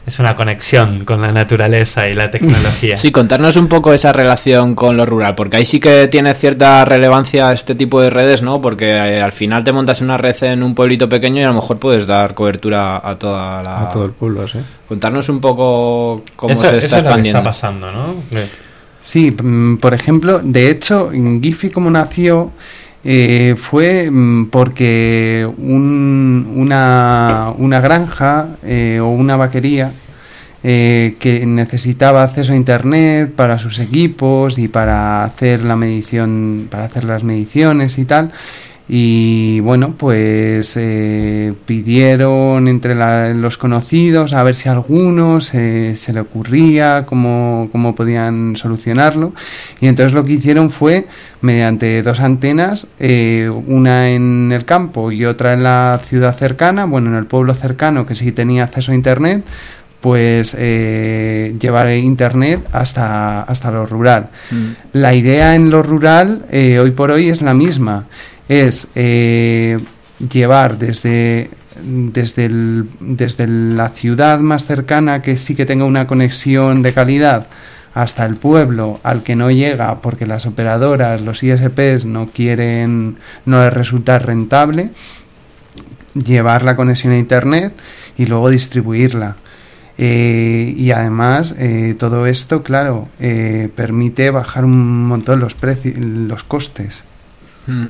es una conexión con la naturaleza y la tecnología. Sí, contarnos un poco esa relación con lo rural, porque ahí sí que tiene cierta relevancia este tipo de redes, ¿no? Porque eh, al final te montas una red en un pueblito pequeño y a lo mejor puedes dar cobertura a toda la... A todo el pueblo, sí. Contarnos un poco cómo eso, se está eso expandiendo. Es lo que está pasando, ¿no? Sí, por ejemplo, de hecho, Giphy como nació... Eh, fue mm, porque un, una, una granja eh, o una vaquería eh, que necesitaba acceso a internet para sus equipos y para hacer la medición, para hacer las mediciones y tal. Y bueno, pues eh, pidieron entre la, los conocidos a ver si a algunos eh, se le ocurría cómo, cómo podían solucionarlo, y entonces lo que hicieron fue, mediante dos antenas, eh, una en el campo y otra en la ciudad cercana, bueno, en el pueblo cercano que sí tenía acceso a internet, pues eh, llevar internet hasta, hasta lo rural. Mm. La idea en lo rural eh, hoy por hoy es la misma. Es eh, llevar desde desde, el, desde la ciudad más cercana que sí que tenga una conexión de calidad hasta el pueblo al que no llega porque las operadoras, los I S Pes no quieren, no les resulta rentable, llevar la conexión a internet y luego distribuirla. Eh, y además eh, todo esto, claro, eh, permite bajar un montón los precios, los costes. Mm.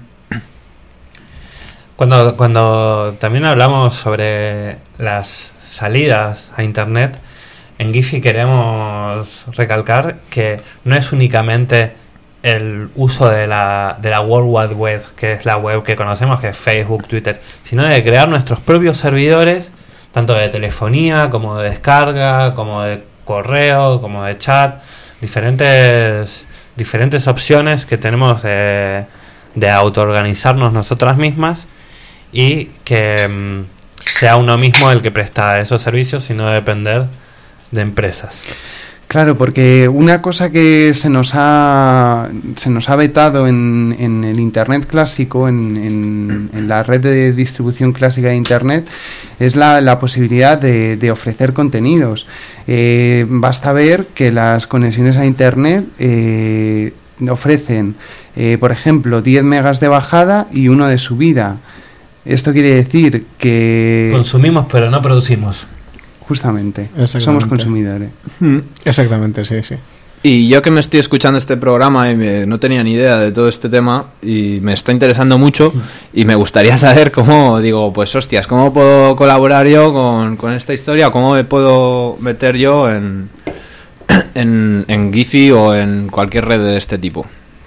Cuando, cuando también hablamos sobre las salidas a internet, en Giphy queremos recalcar que no es únicamente el uso de la, de la World Wide Web, que es la web que conocemos, que es Facebook, Twitter, sino de crear nuestros propios servidores, tanto de telefonía, como de descarga, como de correo, como de chat, diferentes, diferentes opciones que tenemos de, de autoorganizarnos nosotras mismas, y que um, sea uno mismo el que presta esos servicios y no depender de empresas. Claro, porque una cosa que se nos ha se nos ha vetado en, en el internet clásico, en, en, en la red de distribución clásica de internet, es la, la posibilidad de, de ofrecer contenidos. Eh, basta ver que las conexiones a internet eh, ofrecen, eh, por ejemplo, diez megas de bajada y uno de subida. Esto quiere decir que... Consumimos pero no producimos. Justamente, somos consumidores. Exactamente, sí, sí. Y yo que me estoy escuchando este programa y me, no tenía ni idea de todo este tema y me está interesando mucho y me gustaría saber cómo, digo, pues hostias, cómo puedo colaborar yo con, con esta historia, cómo me puedo meter yo en, en, en Giphy o en cualquier red de este tipo.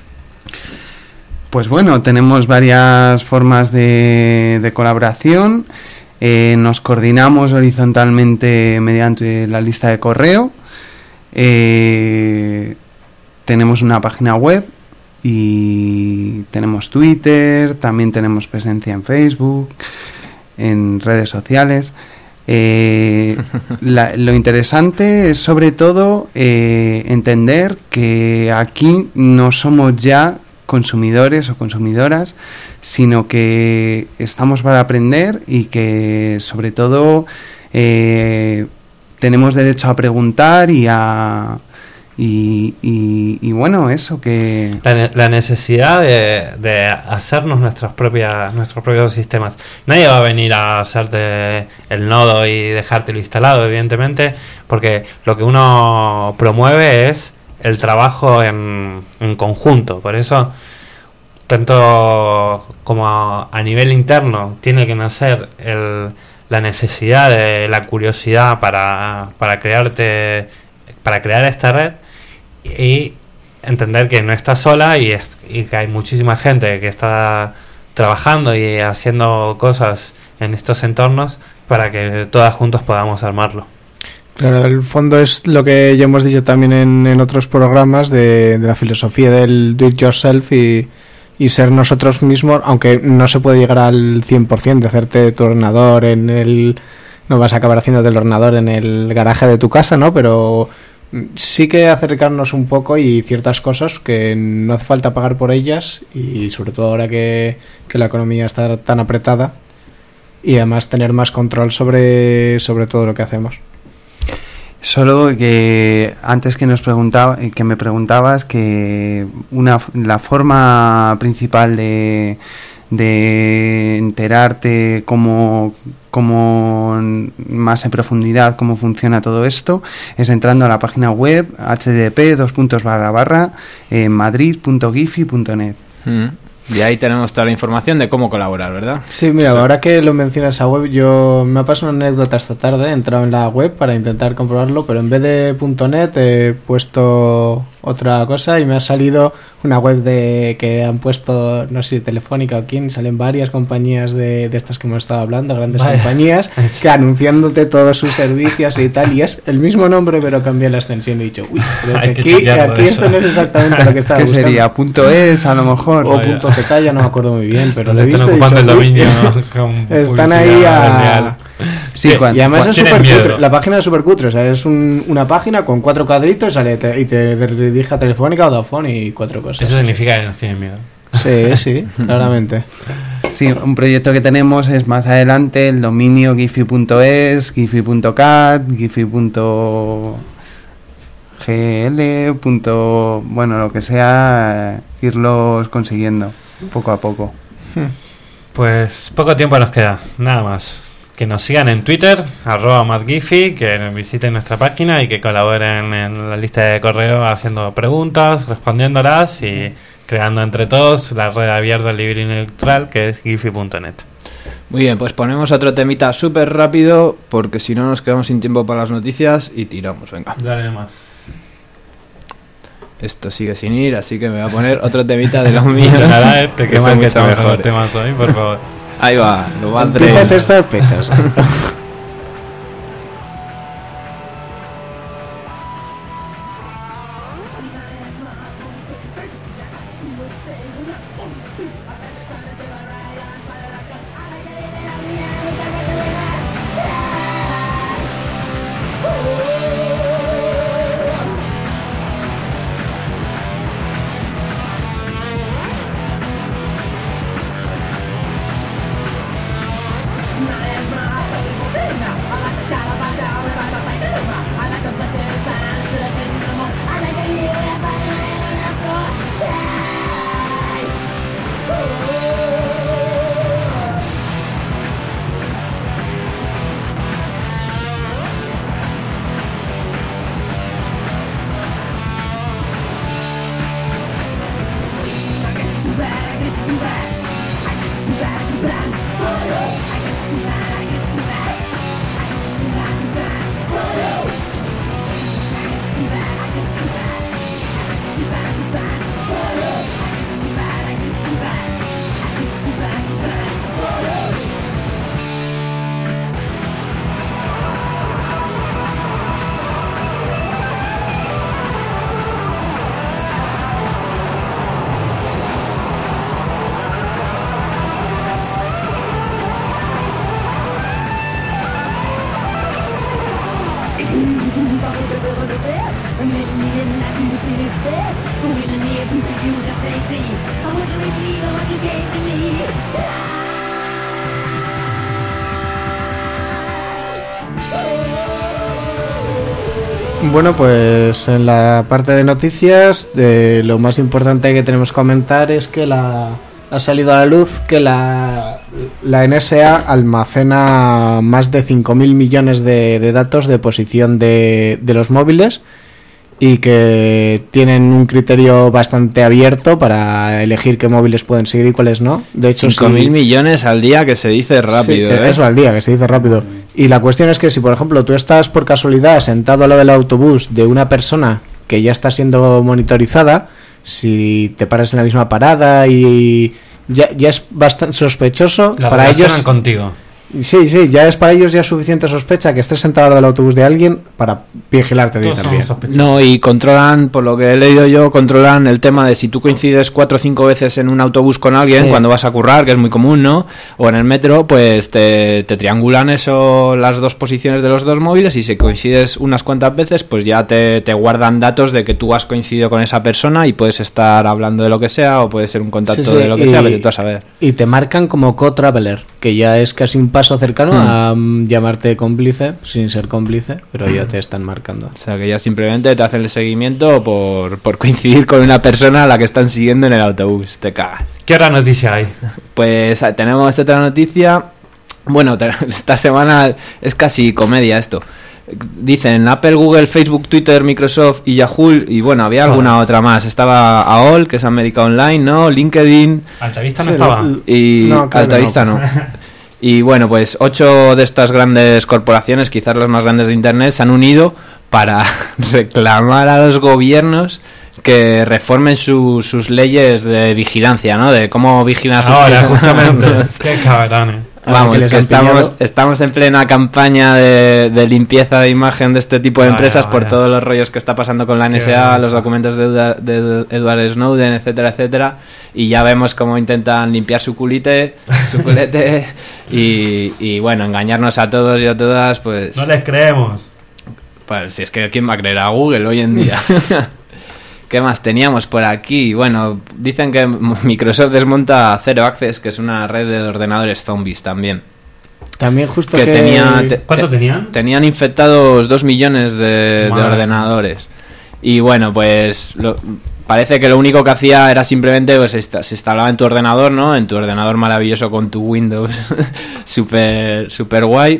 Pues bueno, tenemos varias formas de, de colaboración. Eh, nos coordinamos horizontalmente mediante la lista de correo. Eh, tenemos una página web y tenemos Twitter, también tenemos presencia en Facebook, en redes sociales. Eh, la, lo interesante es sobre todo eh, entender que aquí no somos ya consumidores o consumidoras, sino que estamos para aprender y que sobre todo eh, tenemos derecho a preguntar y a y, y, y bueno, eso que la, la necesidad de, de hacernos nuestras propias nuestros propios sistemas. Nadie va a venir a hacerte el nodo y dejártelo instalado, evidentemente, porque lo que uno promueve es el trabajo en, en conjunto. Por eso, tanto como a, a nivel interno tiene que nacer el, la necesidad de la curiosidad para, para crearte para crear esta red, y entender que no estás sola y, es, y que hay muchísima gente que está trabajando y haciendo cosas en estos entornos para que todas juntos podamos armarlo. Claro, el fondo es lo que ya hemos dicho también en, en otros programas de, de la filosofía del do it yourself y, y ser nosotros mismos, aunque no se puede llegar al cien por ciento de hacerte tu ordenador en el... No vas a acabar haciéndote el ordenador en el garaje de tu casa, ¿no? Pero sí que acercarnos un poco y ciertas cosas que no hace falta pagar por ellas, y sobre todo ahora que, que la economía está tan apretada, y además tener más control sobre, sobre todo lo que hacemos. Solo que antes que nos preguntaba, que me preguntabas que una la forma principal de de enterarte cómo, cómo más en profundidad cómo funciona todo esto es entrando a la página web h t t p dos puntos barra barra madrid punto gifi punto net. Mm. Y ahí tenemos toda la información de cómo colaborar, ¿verdad? Sí, mira, sí. Ahora que lo mencionas a web, yo me ha pasado una anécdota esta tarde, he entrado en la web para intentar comprobarlo, pero en vez de .net he puesto otra cosa y me ha salido una web de que han puesto, no sé, Telefónica o quién, salen varias compañías de, de estas que hemos estado hablando, grandes Vaya. compañías, que anunciándote todos sus servicios y tal, y es el mismo nombre pero cambié la extensión y he dicho, uy, pero que aquí, aquí esto no es exactamente lo que estaba ¿Qué buscando. sería? ¿Punto es a lo mejor? O punto Z, ya no me acuerdo muy bien, pero lo he visto. Están ocupando el dominio. Están ahí a... Sí, sí, cuando, y además cuando es súper cutre, la página es súper cutre, o sea, es un, una página con cuatro cuadritos sale te, y te dirige a Telefónica o Vodafone y cuatro cosas. Eso significa que nos tienen miedo. Sí, sí, claramente. Sí, un proyecto que tenemos es más adelante el dominio gifi punto es, gifi punto cat, gifi punto gl, punto, bueno, lo que sea, irlos consiguiendo poco a poco. Pues poco tiempo nos queda, nada más. Que nos sigan en Twitter, arroba madgifi, que visiten nuestra página y que colaboren en la lista de correo haciendo preguntas, respondiéndolas y creando entre todos la red abierta, libre y neutral que es gifi punto net. Muy bien, pues ponemos otro temita súper rápido porque si no nos quedamos sin tiempo para las noticias y tiramos, venga. Dale más. Esto sigue sin ir, así que me voy a poner otro temita de los míos. Nada, te queman que estamos mejor. Los temas hoy, por favor. Ahí va, lo va a Empieza a ser sospechoso. Bueno, pues en la parte de noticias, de lo más importante que tenemos que comentar es que la, ha salido a la luz que la, la N S A almacena más de cinco mil millones de, de datos de posición de, de los móviles y que tienen un criterio bastante abierto para elegir qué móviles pueden seguir y cuáles no. De hecho, cinco mil millones al día, que se dice rápido. Sí, ¿eh? Eso al día, que se dice rápido. Y la cuestión es que si, por ejemplo, tú estás por casualidad sentado al lado del autobús de una persona que ya está siendo monitorizada, si te paras en la misma parada y ya, ya es bastante sospechoso la para ellos. Contigo. Sí, sí, ya es para ellos ya suficiente sospecha que estés sentado al lado del autobús de alguien para vigilarte de también. No, y controlan, por lo que he leído yo, controlan el tema de si tú coincides cuatro o cinco veces en un autobús con alguien, sí, cuando vas a currar, que es muy común, ¿no? O en el metro, pues te, te triangulan eso, las dos posiciones de los dos móviles, y si coincides unas cuantas veces, pues ya te, te guardan datos de que tú has coincidido con esa persona y puedes estar hablando de lo que sea, o puede ser un contacto sí, sí, de lo que y, sea, vete tú a saber. Y te marcan como co-traveler, que ya es casi un paso cercano hmm. a um, llamarte cómplice sin ser cómplice, pero ya te están marcando. O sea, que ya simplemente te hacen el seguimiento por, por coincidir con una persona a la que están siguiendo en el autobús. Te cagas. ¿Qué otra noticia hay? Pues tenemos otra noticia. Bueno, esta semana es casi comedia esto. Dicen Apple, Google, Facebook, Twitter, Microsoft y Yahoo. Y bueno, había alguna otra más. Estaba A O L, que es América Online, ¿no? LinkedIn. Altavista no estaba. Y no, claro Altavista no. no. Y bueno, pues ocho de estas grandes corporaciones, quizás las más grandes de Internet, se han unido para reclamar a los gobiernos que reformen su, sus leyes de vigilancia, ¿no? De cómo vigilan sus Ahora, justamente. Qué cabrones. Vamos, que, que estamos estamos en plena campaña de, de limpieza de imagen de este tipo de vaya, empresas vaya. por todos los rollos que está pasando con la N S A, los documentos de, de Edward Snowden, etcétera, etcétera, y ya vemos cómo intentan limpiar su culite, su culete y, y bueno, engañarnos a todos y a todas, pues... No les creemos. Pues si es que ¿quién va a creer a Google hoy en día? ¿Qué más teníamos por aquí? Bueno, dicen que Microsoft desmonta Zero Access, que es una red de ordenadores zombies también. También justo que, que... Tenía, te, ¿Cuánto te, tenían? Tenían infectados dos millones de, de ordenadores. Y bueno, pues lo, parece que lo único que hacía era simplemente, pues se instalaba en tu ordenador, ¿no? En tu ordenador maravilloso con tu Windows super, super guay.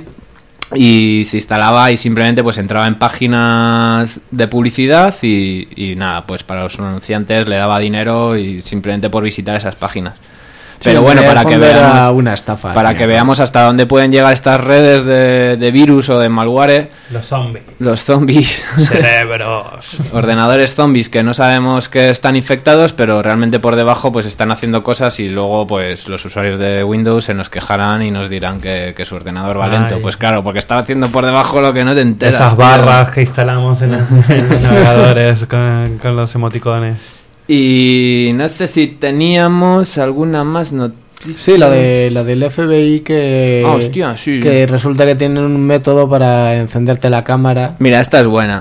Y se instalaba y simplemente pues entraba en páginas de publicidad y, y nada, pues para los anunciantes le daba dinero y simplemente por visitar esas páginas. Pero sí, bueno, para que veamos una estafa, para que veamos hasta dónde pueden llegar estas redes de, de virus o de malware. Los zombies. Los zombies. Cerebros. Ordenadores zombies que no sabemos que están infectados, pero realmente por debajo pues están haciendo cosas y luego pues los usuarios de Windows se nos quejarán y nos dirán que, que su ordenador va lento. Ay. Pues claro, porque está haciendo por debajo lo que no te enteras. Esas barras tío. que instalamos en, en los navegadores con, con los emoticones. Y no sé si teníamos alguna más noticia. Sí, la de la del F B I que ah, hostia, sí. que resulta que tienen un método para encenderte la cámara. Mira, esta es buena.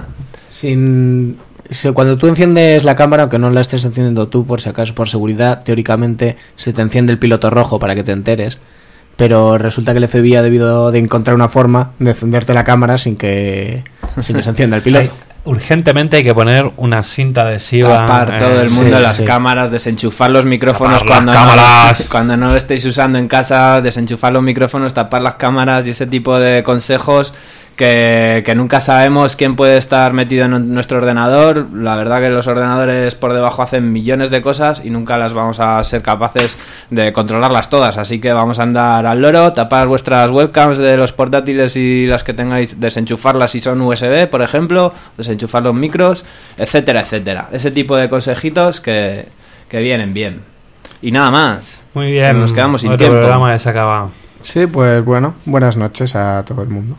Sin cuando tú enciendes la cámara, aunque no la estés encendiendo tú por si acaso por seguridad, teóricamente se te enciende el piloto rojo para que te enteres. Pero resulta que el F B I ha debido de encontrar una forma de encenderte la cámara sin que sin que se encienda el piloto. Ay, urgentemente hay que poner una cinta adhesiva. Tapar eh, todo el mundo sí, las sí. cámaras, desenchufar los micrófonos tapar cuando, cámaras. No, cuando no lo estéis usando en casa, desenchufar los micrófonos, tapar las cámaras y ese tipo de consejos que, que nunca sabemos quién puede estar metido en nuestro ordenador. La verdad que los ordenadores por debajo hacen millones de cosas y nunca las vamos a ser capaces de controlarlas todas, así que vamos a andar al loro, tapar vuestras webcams de los portátiles y las que tengáis, desenchufarlas si son U S B, por ejemplo, desenchufar los micros, etcétera, etcétera. Ese tipo de consejitos que, que vienen bien. Y nada más. Muy bien. Nos quedamos sin Otro tiempo. programa ya se acaba. Sí, pues bueno, buenas noches a todo el mundo.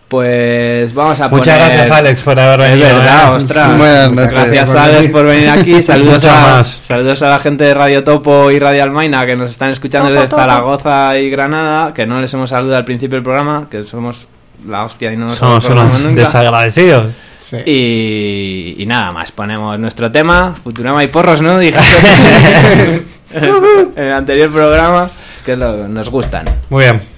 Pues vamos a Muchas poner... gracias, Alex, por haber venido. Es verdad, ¿eh? ostras. Sí, buenas noches. Gracias, Alex, por venir aquí. Saludos a, más. saludos a la gente de Radio Topo y Radio Almaina que nos están escuchando Topo, desde topo. Zaragoza y Granada, que no les hemos saludado al principio del programa, que somos la hostia y no nos Somos acordamos unos nunca. desagradecidos. Sí. Y, y nada más, ponemos nuestro tema, Futurama y porros, ¿no? Dijiste en el anterior programa, que es lo que nos gustan. Muy bien.